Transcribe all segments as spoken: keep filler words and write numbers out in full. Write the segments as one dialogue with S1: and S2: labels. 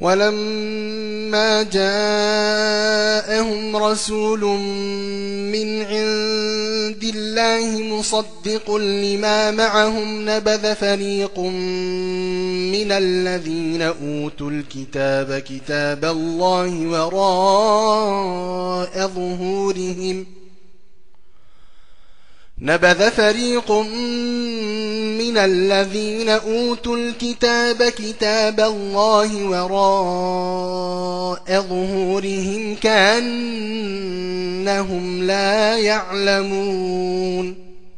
S1: ولما جاءهم رسول من عند الله مصدق لما معهم نبذ فريق من الذين أوتوا الكتاب كتاب الله وراء ظهورهم نبذ فريق من الذين أوتوا الكتاب كتاب الله وراء ظهورهم كأنهم لا يعلمون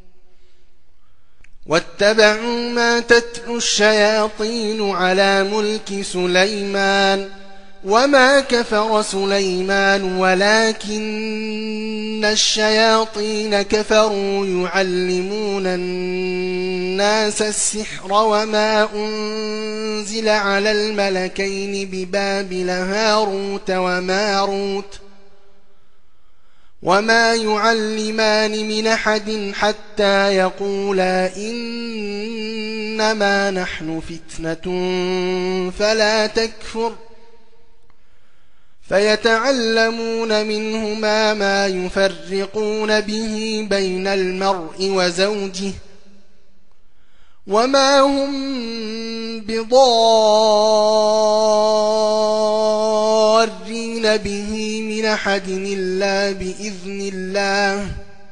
S1: واتبعوا ما تتلو الشياطين على ملك سليمان وما كفر سليمان ولكن الشياطين كفروا يعلمون الناس السحر وما أنزل على الملكين ببابل هاروت وماروت وما يعلمان من أحد حتى يقولا إنما نحن فتنة فلا تكفر فيتعلمون منهما ما يفرقون به بين المرء وزوجه وما هم بضارين به من أحد إلا بإذن الله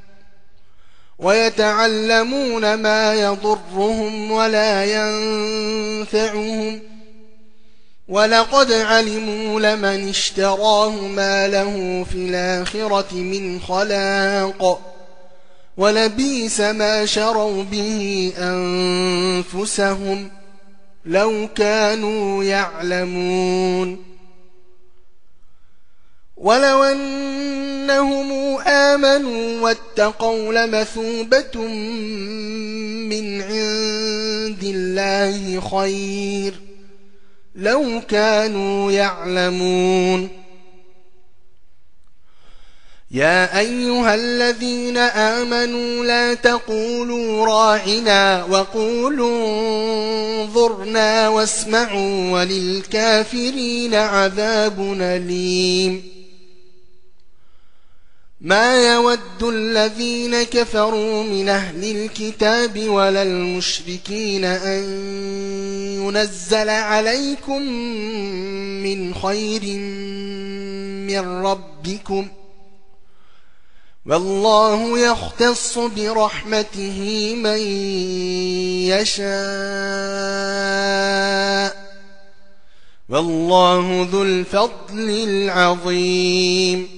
S1: ويتعلمون ما يضرهم ولا ينفعهم ولقد علموا لمن اشتراه ما له في الآخرة من خلاق ولبئس ما شروا به أنفسهم لو كانوا يعلمون ولو أنهم آمنوا واتقوا لمثوبة من عند الله خير لو كانوا يعلمون يا أيها الذين آمنوا لا تقولوا راعنا وقولوا انظرنا واسمعوا وللكافرين عذاب أليم ما يود الذين كفروا من أهل الكتاب ولا المشركين أن ينزل عليكم من خير من ربكم والله يختص برحمته من يشاء والله ذو الفضل العظيم